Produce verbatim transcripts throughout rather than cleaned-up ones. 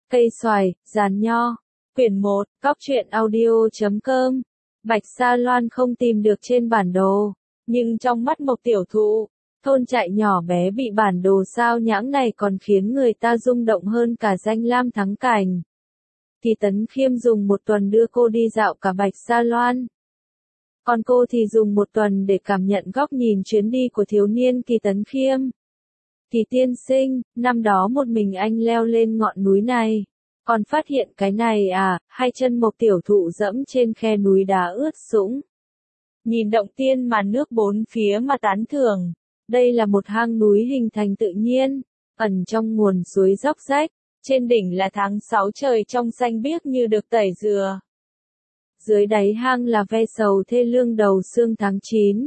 Cây xoài, giàn nho. Quyển một, cóc truyện audio chấm com. Bạch Sa Loan không tìm được trên bản đồ, nhưng trong mắt Mộc Tiểu Thụ, thôn trại nhỏ bé bị bản đồ sao nhãng này còn khiến người ta rung động hơn cả danh lam thắng cảnh. Kỳ Tấn Khiêm dùng một tuần đưa cô đi dạo cả Bạch Sa Loan. Còn cô thì dùng một tuần để cảm nhận góc nhìn chuyến đi của thiếu niên Kỳ Tấn Khiêm. Kỳ tiên sinh, năm đó một mình anh leo lên ngọn núi này. Còn phát hiện cái này à, hai chân Mộc Tiểu Thụ dẫm trên khe núi đá ướt sũng. Nhìn động tiên màn nước bốn phía mà tán thưởng. Đây là một hang núi hình thành tự nhiên, ẩn trong nguồn suối róc rách. Trên đỉnh là tháng sáu trời trong xanh biếc như được tẩy dừa. Dưới đáy hang là ve sầu thê lương đầu sương tháng chín.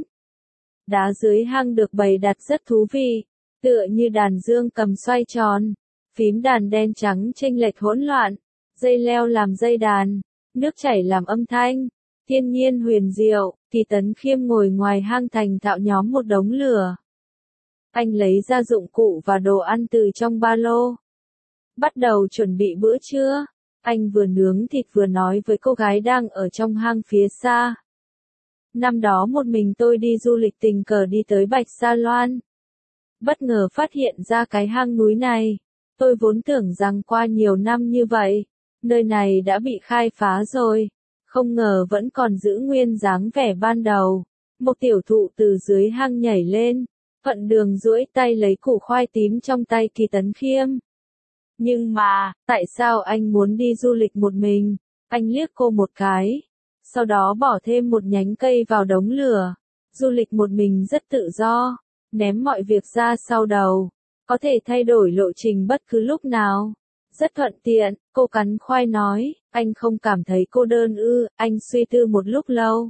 Đá dưới hang được bày đặt rất thú vị, tựa như đàn dương cầm xoay tròn. Phím đàn đen trắng chênh lệch hỗn loạn, dây leo làm dây đàn, nước chảy làm âm thanh, thiên nhiên huyền diệu. Kỳ Tấn Khiêm ngồi ngoài hang thành thạo nhóm một đống lửa. Anh lấy ra dụng cụ và đồ ăn từ trong ba lô. Bắt đầu chuẩn bị bữa trưa, anh vừa nướng thịt vừa nói với cô gái đang ở trong hang phía xa. Năm đó một mình tôi đi du lịch tình cờ đi tới Bạch Sa Loan. Bất ngờ phát hiện ra cái hang núi này. Tôi vốn tưởng rằng qua nhiều năm như vậy, nơi này đã bị khai phá rồi, không ngờ vẫn còn giữ nguyên dáng vẻ ban đầu. Một Tiểu Thụ từ dưới hang nhảy lên, thuận đường duỗi tay lấy củ khoai tím trong tay Kỳ Tấn Khiêm. Nhưng mà, tại sao anh muốn đi du lịch một mình? Anh liếc cô một cái, sau đó bỏ thêm một nhánh cây vào đống lửa. Du lịch một mình rất tự do, ném mọi việc ra sau đầu. Có thể thay đổi lộ trình bất cứ lúc nào. Rất thuận tiện, cô cắn khoai nói, anh không cảm thấy cô đơn ư? Anh suy tư một lúc lâu.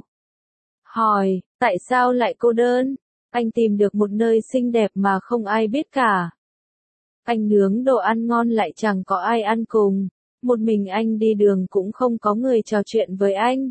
Hỏi, tại sao lại cô đơn? Anh tìm được một nơi xinh đẹp mà không ai biết cả. Anh nướng đồ ăn ngon lại chẳng có ai ăn cùng. Một mình anh đi đường cũng không có người trò chuyện với anh.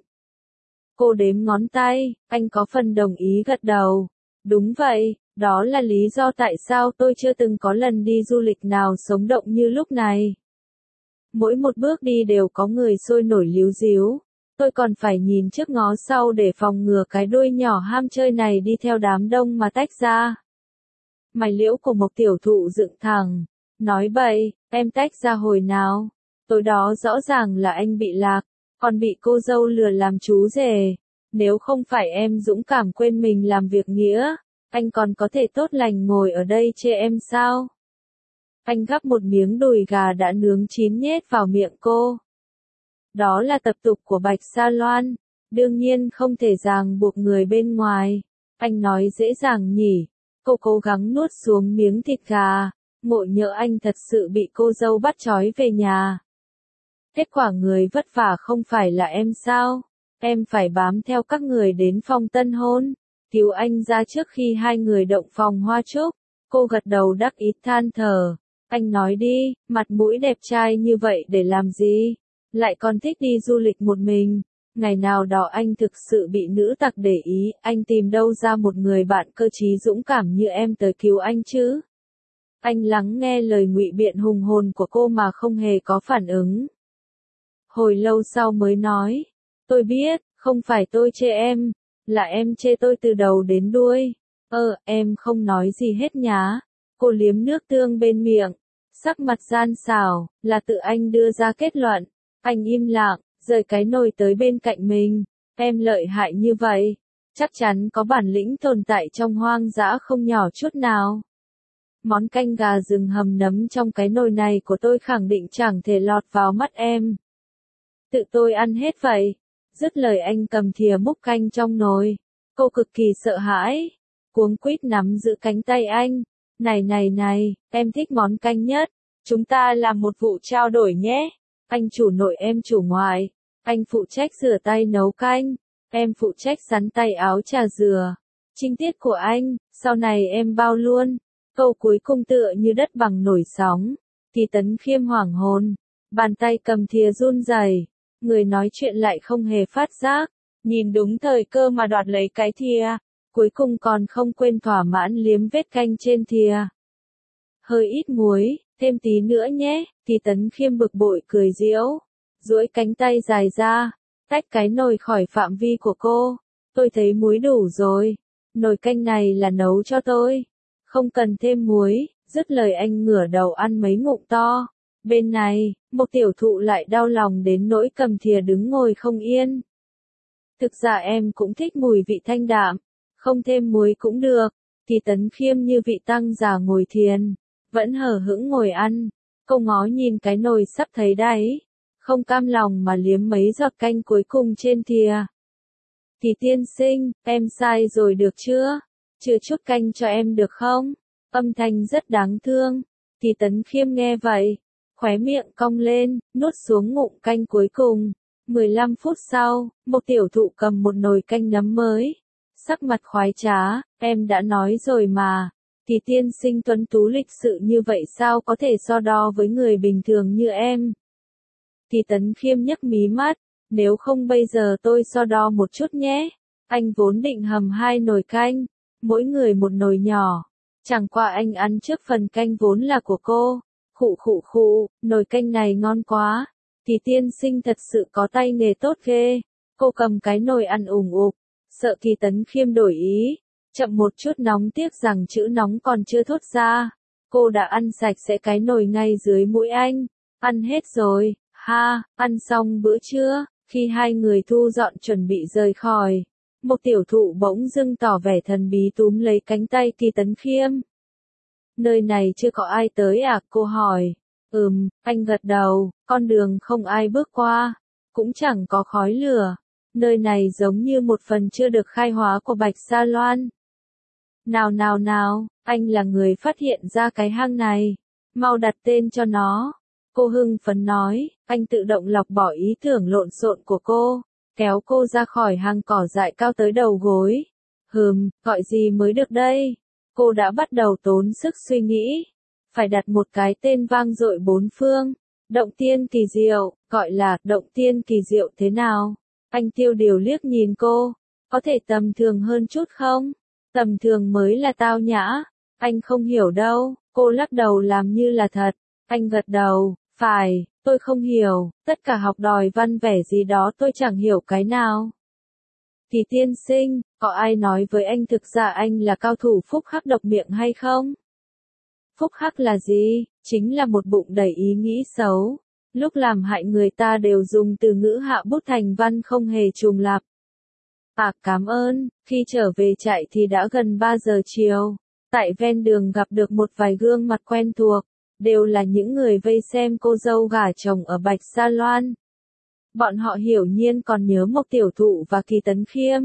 Cô đếm ngón tay, anh có phần đồng ý gật đầu. Đúng vậy. Đó là lý do tại sao tôi chưa từng có lần đi du lịch nào sống động như lúc này. Mỗi một bước đi đều có người sôi nổi líu ríu. Tôi còn phải nhìn trước ngó sau để phòng ngừa cái đuôi nhỏ ham chơi này đi theo đám đông mà tách ra. Mày liễu của Mộc Tiểu Thụ dựng thẳng. Nói bậy, em tách ra hồi nào? Tối đó rõ ràng là anh bị lạc, còn bị cô dâu lừa làm chú rể. Nếu không phải em dũng cảm quên mình làm việc nghĩa, anh còn có thể tốt lành ngồi ở đây chê em sao? Anh gắp một miếng đùi gà đã nướng chín nhét vào miệng cô. Đó là tập tục của Bạch Sa Loan, đương nhiên không thể ràng buộc người bên ngoài. Anh nói dễ dàng nhỉ? Cô cố gắng nuốt xuống miếng thịt gà, ngộ nhỡ anh thật sự bị cô dâu bắt trói về nhà. Kết quả người vất vả không phải là em sao? Em phải bám theo các người đến phòng tân hôn. Cứu anh ra trước khi hai người động phòng hoa trúc. Cô gật đầu đắc ý than thở. Anh nói đi, mặt mũi đẹp trai như vậy để làm gì? Lại còn thích đi du lịch một mình. Ngày nào đó anh thực sự bị nữ tặc để ý, anh tìm đâu ra một người bạn cơ trí dũng cảm như em tới cứu anh chứ? Anh lắng nghe lời ngụy biện hùng hồn của cô mà không hề có phản ứng. Hồi lâu sau mới nói, tôi biết, không phải tôi chê em. Là em chê tôi từ đầu đến đuôi. Ơ, em không nói gì hết nhá. Cô liếm nước tương bên miệng. Sắc mặt gian xảo, là tự anh đưa ra kết luận. Anh im lặng, rời cái nồi tới bên cạnh mình. Em lợi hại như vậy. Chắc chắn có bản lĩnh tồn tại trong hoang dã không nhỏ chút nào. Món canh gà rừng hầm nấm trong cái nồi này của tôi khẳng định chẳng thể lọt vào mắt em. Tự tôi ăn hết vậy. Dứt lời anh cầm thìa múc canh trong nồi. Cô cực kỳ sợ hãi. Cuống quýt nắm giữ cánh tay anh. Này này này, em thích món canh nhất. Chúng ta làm một vụ trao đổi nhé. Anh chủ nội em chủ ngoại. Anh phụ trách rửa tay nấu canh. Em phụ trách sắn tay áo trà dừa. Trinh tiết của anh, sau này em bao luôn. Câu cuối cùng tựa như đất bằng nổi sóng. Kỳ Tấn Khiêm hoảng hồn. Bàn tay cầm thìa run rẩy. Người nói chuyện lại không hề phát giác, nhìn đúng thời cơ mà đoạt lấy cái thìa, cuối cùng còn không quên thỏa mãn liếm vết canh trên thìa. Hơi ít muối, thêm tí nữa nhé, Kỳ Tấn Khiêm bực bội cười giễu, duỗi cánh tay dài ra, tách cái nồi khỏi phạm vi của cô. Tôi thấy muối đủ rồi, nồi canh này là nấu cho tôi, không cần thêm muối. Dứt lời anh ngửa đầu ăn mấy ngụm to. Bên này, một tiểu thụ lại đau lòng đến nỗi cầm thìa đứng ngồi không yên. Thực ra em cũng thích mùi vị thanh đạm, không thêm muối cũng được. Kỳ Tấn Khiêm như vị tăng già ngồi thiền, vẫn hờ hững ngồi ăn. Cô ngó nhìn cái nồi sắp thấy đáy, không cam lòng mà liếm mấy giọt canh cuối cùng trên thìa. Kỳ tiên sinh, em sai rồi được chưa? Chừa chút canh cho em được không? Âm thanh rất đáng thương. Kỳ Tấn Khiêm nghe vậy, khóe miệng cong lên, nuốt xuống ngụm canh cuối cùng. mười lăm phút sau, một tiểu thụ cầm một nồi canh nấm mới. Sắc mặt khoái trá, em đã nói rồi mà. Kỳ tiên sinh tuấn tú lịch sự như vậy sao có thể so đo với người bình thường như em? Kỳ Tấn Khiêm nhấc mí mắt, nếu không bây giờ tôi so đo một chút nhé. Anh vốn định hầm hai nồi canh, mỗi người một nồi nhỏ. Chẳng qua anh ăn trước phần canh vốn là của cô. Khụ khụ khụ, nồi canh này ngon quá. Kỳ tiên sinh thật sự có tay nghề tốt ghê. Cô cầm cái nồi ăn ủng ục, sợ Kỳ Tấn Khiêm đổi ý. Chậm một chút nóng tiếc rằng chữ nóng còn chưa thốt ra. Cô đã ăn sạch sẽ cái nồi ngay dưới mũi anh. Ăn hết rồi, ha, ăn xong bữa trưa. Khi hai người thu dọn chuẩn bị rời khỏi, một tiểu thụ bỗng dưng tỏ vẻ thần bí túm lấy cánh tay Kỳ Tấn Khiêm. Nơi này chưa có ai tới à? Cô hỏi. Ừm, anh gật đầu, con đường không ai bước qua, cũng chẳng có khói lửa. Nơi này giống như một phần chưa được khai hóa của Bạch Sa Loan. Nào nào nào, anh là người phát hiện ra cái hang này, mau đặt tên cho nó. Cô hưng phấn nói, anh tự động lọc bỏ ý tưởng lộn xộn của cô, kéo cô ra khỏi hang cỏ dại cao tới đầu gối. Hừm, gọi gì mới được đây? Cô đã bắt đầu tốn sức suy nghĩ. Phải đặt một cái tên vang dội bốn phương. Động tiên kỳ diệu, gọi là động tiên kỳ diệu thế nào? Anh tiêu điều liếc nhìn cô, có thể tầm thường hơn chút không? Tầm thường mới là tao nhã. Anh không hiểu đâu, cô lắc đầu làm như là thật. Anh gật đầu, phải, tôi không hiểu, tất cả học đòi văn vẻ gì đó tôi chẳng hiểu cái nào. Kỳ tiên sinh, có ai nói với anh thực ra anh là cao thủ phúc hắc độc miệng hay không? Phúc hắc là gì? Chính là một bụng đầy ý nghĩ xấu. Lúc làm hại người ta đều dùng từ ngữ hạ bút thành văn không hề trùng lặp. À cảm ơn, khi trở về trại thì đã gần ba giờ chiều. Tại ven đường gặp được một vài gương mặt quen thuộc, đều là những người vây xem cô dâu gả chồng ở Bạch Sa Loan. Bọn họ hiểu nhiên còn nhớ Mộc Tiểu Thụ và Kỳ Tấn Khiêm.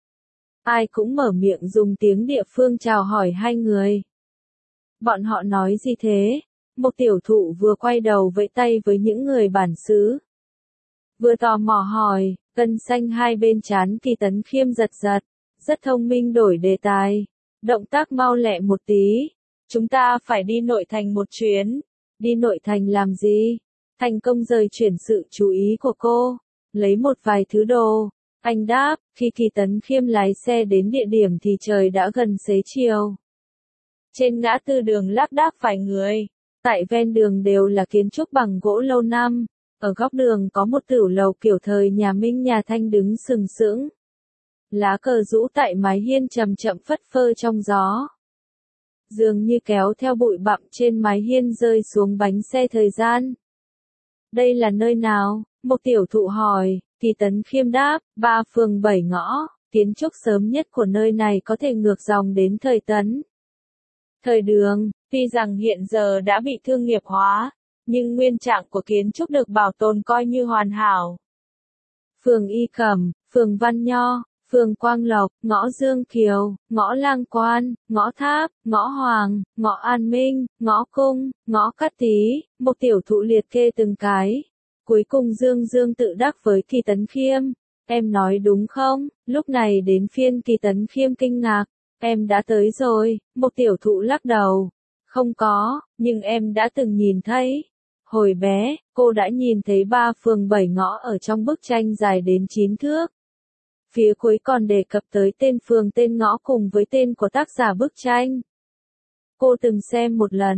Ai cũng mở miệng dùng tiếng địa phương chào hỏi hai người. Bọn họ nói gì thế? Mộc Tiểu Thụ vừa quay đầu vẫy tay với những người bản xứ, vừa tò mò hỏi, gân xanh hai bên trán Kỳ Tấn Khiêm giật giật, rất thông minh đổi đề tài, động tác mau lẹ một tí. Chúng ta phải đi nội thành một chuyến. Đi nội thành làm gì? Thành công rời chuyển sự chú ý của cô, lấy một vài thứ đồ. Anh đáp, khi Kỳ Tấn Khiêm lái xe đến địa điểm thì trời đã gần xế chiều. Trên ngã tư đường lác đác vài người, tại ven đường đều là kiến trúc bằng gỗ lâu năm. Ở góc đường có một tửu lầu kiểu thời nhà Minh nhà Thanh đứng sừng sững. Lá cờ rũ tại mái hiên chậm chậm phất phơ trong gió, dường như kéo theo bụi bặm trên mái hiên rơi xuống bánh xe thời gian. Đây là nơi nào? Một tiểu thụ hỏi. Kỳ Tấn Khiêm đáp, ba phường bảy ngõ. Kiến trúc sớm nhất của nơi này có thể ngược dòng đến thời Tấn. Thời Đường, tuy rằng hiện giờ đã bị thương nghiệp hóa, nhưng nguyên trạng của kiến trúc được bảo tồn coi như hoàn hảo. Phường Y Cẩm, phường Văn Nho, phường Quang Lộc, ngõ Dương Kiều, ngõ Lang Quan, ngõ Tháp, ngõ Hoàng, ngõ An Minh, ngõ Cung, ngõ Cát Tý. Một tiểu thụ liệt kê từng cái. Cuối cùng Dương Dương tự đắc với Kỳ Tấn Khiêm. Em nói đúng không? Lúc này đến phiên Kỳ Tấn Khiêm kinh ngạc. Em đã tới rồi. Một tiểu thụ lắc đầu. Không có, nhưng em đã từng nhìn thấy. Hồi bé, cô đã nhìn thấy ba phường bảy ngõ ở trong bức tranh dài đến chín thước. Phía cuối còn đề cập tới tên phường tên ngõ cùng với tên của tác giả bức tranh. Cô từng xem một lần,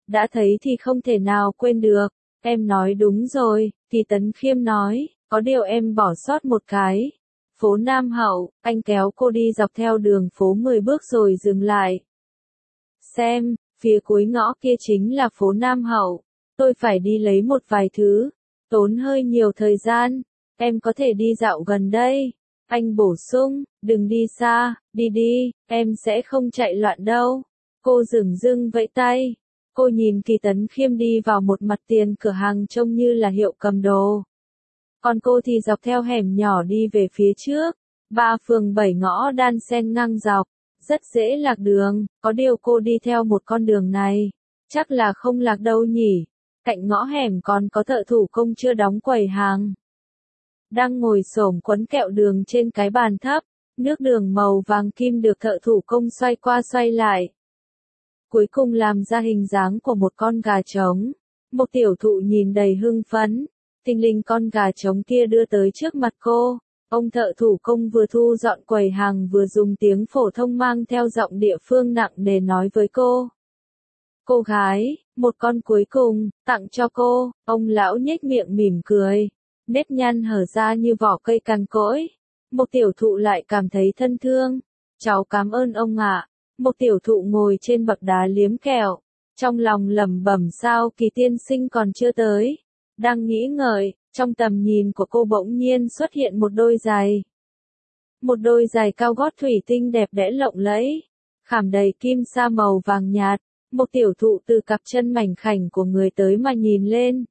đã thấy thì không thể nào quên được. Em nói đúng rồi, Kỳ Tấn Khiêm nói, có điều em bỏ sót một cái. Phố Nam Hậu, anh kéo cô đi dọc theo đường phố mười bước rồi dừng lại. Xem, phía cuối ngõ kia chính là phố Nam Hậu. Tôi phải đi lấy một vài thứ, tốn hơi nhiều thời gian. Em có thể đi dạo gần đây. Anh bổ sung, đừng đi xa, đi đi, em sẽ không chạy loạn đâu. Cô dửng dưng vẫy tay. Cô nhìn Kỳ Tấn Khiêm đi vào một mặt tiền cửa hàng trông như là hiệu cầm đồ. Còn cô thì dọc theo hẻm nhỏ đi về phía trước. Ba phường bảy ngõ đan xen ngang dọc, rất dễ lạc đường, có điều cô đi theo một con đường này, chắc là không lạc đâu nhỉ. Cạnh ngõ hẻm còn có thợ thủ công chưa đóng quầy hàng, đang ngồi xổm quấn kẹo đường trên cái bàn thấp, nước đường màu vàng kim được thợ thủ công xoay qua xoay lại. Cuối cùng làm ra hình dáng của một con gà trống. Một tiểu thụ nhìn đầy hưng phấn, tinh linh con gà trống kia đưa tới trước mặt cô. Ông thợ thủ công vừa thu dọn quầy hàng vừa dùng tiếng phổ thông mang theo giọng địa phương nặng nề nói với cô. Cô gái, một con cuối cùng, tặng cho cô. Ông lão nhếch miệng mỉm cười, nếp nhăn hở ra như vỏ cây cằn cỗi. Một tiểu thụ lại cảm thấy thân thương. Cháu cảm ơn ông ạ. Một tiểu thụ ngồi trên bậc đá liếm kẹo, trong lòng lẩm bẩm sao Kỳ tiên sinh còn chưa tới. Đang nghĩ ngợi, trong tầm nhìn của cô bỗng nhiên xuất hiện một đôi giày. Một đôi giày cao gót thủy tinh đẹp đẽ lộng lẫy, khảm đầy kim sa màu vàng nhạt. Một tiểu thụ từ cặp chân mảnh khảnh của người tới mà nhìn lên.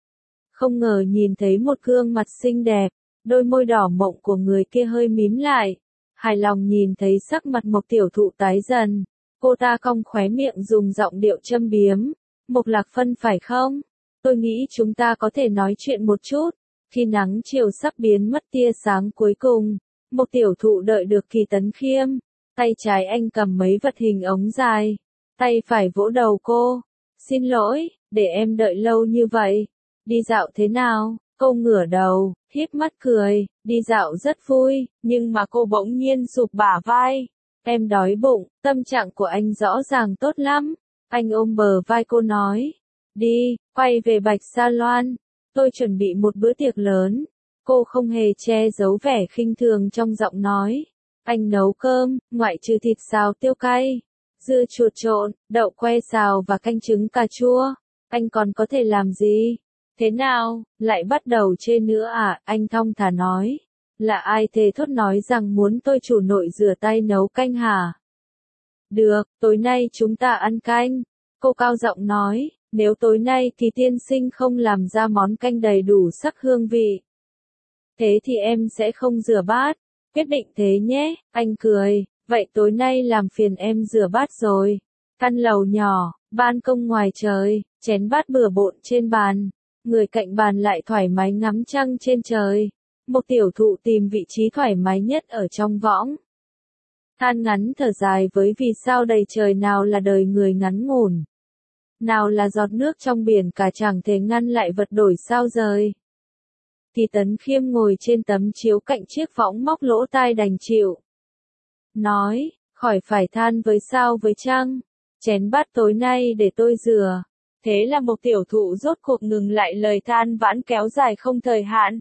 Không ngờ nhìn thấy một gương mặt xinh đẹp, đôi môi đỏ mộng của người kia hơi mím lại. Hài lòng nhìn thấy sắc mặt một tiểu thụ tái dần, cô ta cong khóe miệng dùng giọng điệu châm biếm. Mộc Lạc Phân phải không? Tôi nghĩ chúng ta có thể nói chuyện một chút. Khi nắng chiều sắp biến mất tia sáng cuối cùng, một tiểu thụ đợi được Kỳ Tấn Khiêm. Tay trái anh cầm mấy vật hình ống dài, tay phải vỗ đầu cô. Xin lỗi, để em đợi lâu như vậy. Đi dạo thế nào? Cô ngửa đầu, híp mắt cười, đi dạo rất vui, nhưng mà cô bỗng nhiên sụp bả vai. Em đói bụng, tâm trạng của anh rõ ràng tốt lắm. Anh ôm bờ vai cô nói, đi, quay về Bạch Sa Loan. Tôi chuẩn bị một bữa tiệc lớn. Cô không hề che giấu vẻ khinh thường trong giọng nói. Anh nấu cơm, ngoại trừ thịt xào tiêu cay, dưa chuột trộn, đậu que xào và canh trứng cà chua. Anh còn có thể làm gì? Thế nào, lại bắt đầu chê nữa à? Anh thong thả nói. Là ai thề thốt nói rằng muốn tôi chủ nội rửa tay nấu canh hả? Được, tối nay chúng ta ăn canh. Cô cao giọng nói, nếu tối nay Kỳ tiên sinh không làm ra món canh đầy đủ sắc hương vị, thế thì em sẽ không rửa bát. Quyết định thế nhé, anh cười, vậy tối nay làm phiền em rửa bát rồi. Căn lầu nhỏ, ban công ngoài trời, chén bát bừa bộn trên bàn. Người cạnh bàn lại thoải mái ngắm trăng trên trời. Một tiểu thụ tìm vị trí thoải mái nhất ở trong võng. Than ngắn thở dài với vì sao đầy trời nào là đời người ngắn ngủn. Nào là giọt nước trong biển cả chẳng thể ngăn lại vật đổi sao rời. Kỳ Tấn Khiêm ngồi trên tấm chiếu cạnh chiếc võng móc lỗ tai đành chịu. Nói, khỏi phải than với sao với trăng. Chén bát tối nay để tôi rửa. Thế là một tiểu thụ rốt cuộc ngừng lại lời than vãn kéo dài không thời hạn.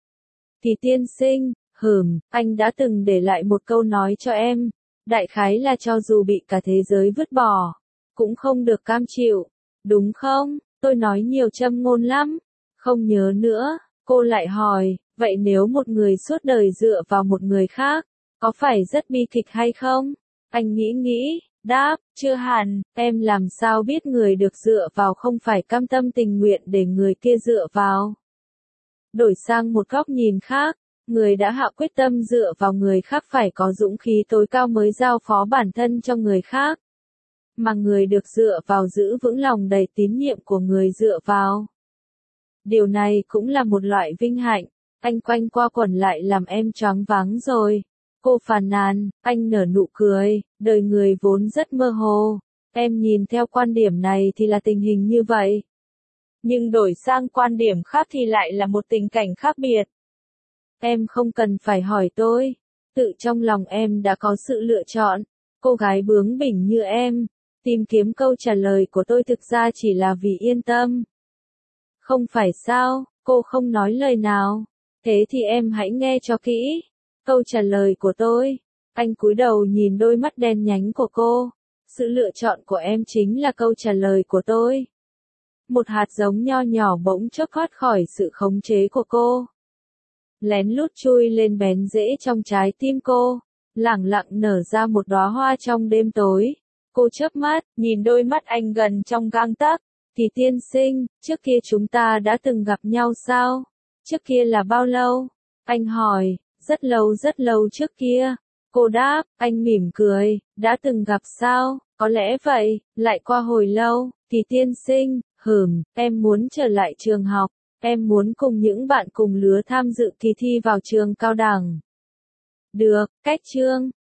Kỳ tiên sinh, hừm, anh đã từng để lại một câu nói cho em. Đại khái là cho dù bị cả thế giới vứt bỏ, cũng không được cam chịu. Đúng không? Tôi nói nhiều châm ngôn lắm. Không nhớ nữa. Cô lại hỏi, vậy nếu một người suốt đời dựa vào một người khác, có phải rất bi kịch hay không? Anh nghĩ nghĩ, đáp, chưa hẳn, em làm sao biết người được dựa vào không phải cam tâm tình nguyện để người kia dựa vào. Đổi sang một góc nhìn khác, người đã hạ quyết tâm dựa vào người khác phải có dũng khí tối cao mới giao phó bản thân cho người khác. Mà người được dựa vào giữ vững lòng đầy tín nhiệm của người dựa vào. Điều này cũng là một loại vinh hạnh. Anh quanh qua quẩn lại làm em choáng váng rồi. Cô phàn nàn, anh nở nụ cười, đời người vốn rất mơ hồ. Em nhìn theo quan điểm này thì là tình hình như vậy. Nhưng đổi sang quan điểm khác thì lại là một tình cảnh khác biệt. Em không cần phải hỏi tôi. Tự trong lòng em đã có sự lựa chọn. Cô gái bướng bỉnh như em, Tìm kiếm câu trả lời của tôi thực ra chỉ là vì yên tâm. Không phải sao, cô không nói lời nào. Thế thì em hãy nghe cho kỹ. Câu trả lời của tôi. Anh cúi đầu nhìn đôi mắt đen nhánh của cô. Sự lựa chọn của em chính là câu trả lời của tôi. Một hạt giống nho nhỏ bỗng chốc thoát khỏi sự khống chế của cô. Lén lút chui lên bén rễ trong trái tim cô. Lẳng lặng nở ra một đóa hoa trong đêm tối. Cô chớp mắt, nhìn đôi mắt anh gần trong gang tấc. Thì tiên sinh, trước kia chúng ta đã từng gặp nhau sao? Trước kia là bao lâu? Anh hỏi, rất lâu rất lâu trước kia. Cô đáp, anh mỉm cười, đã từng gặp sao? Có lẽ vậy, lại qua hồi lâu. Thì tiên sinh, hừm, em muốn trở lại trường học. Em muốn cùng những bạn cùng lứa tham dự kỳ thi vào trường cao đẳng. Được, cách chương.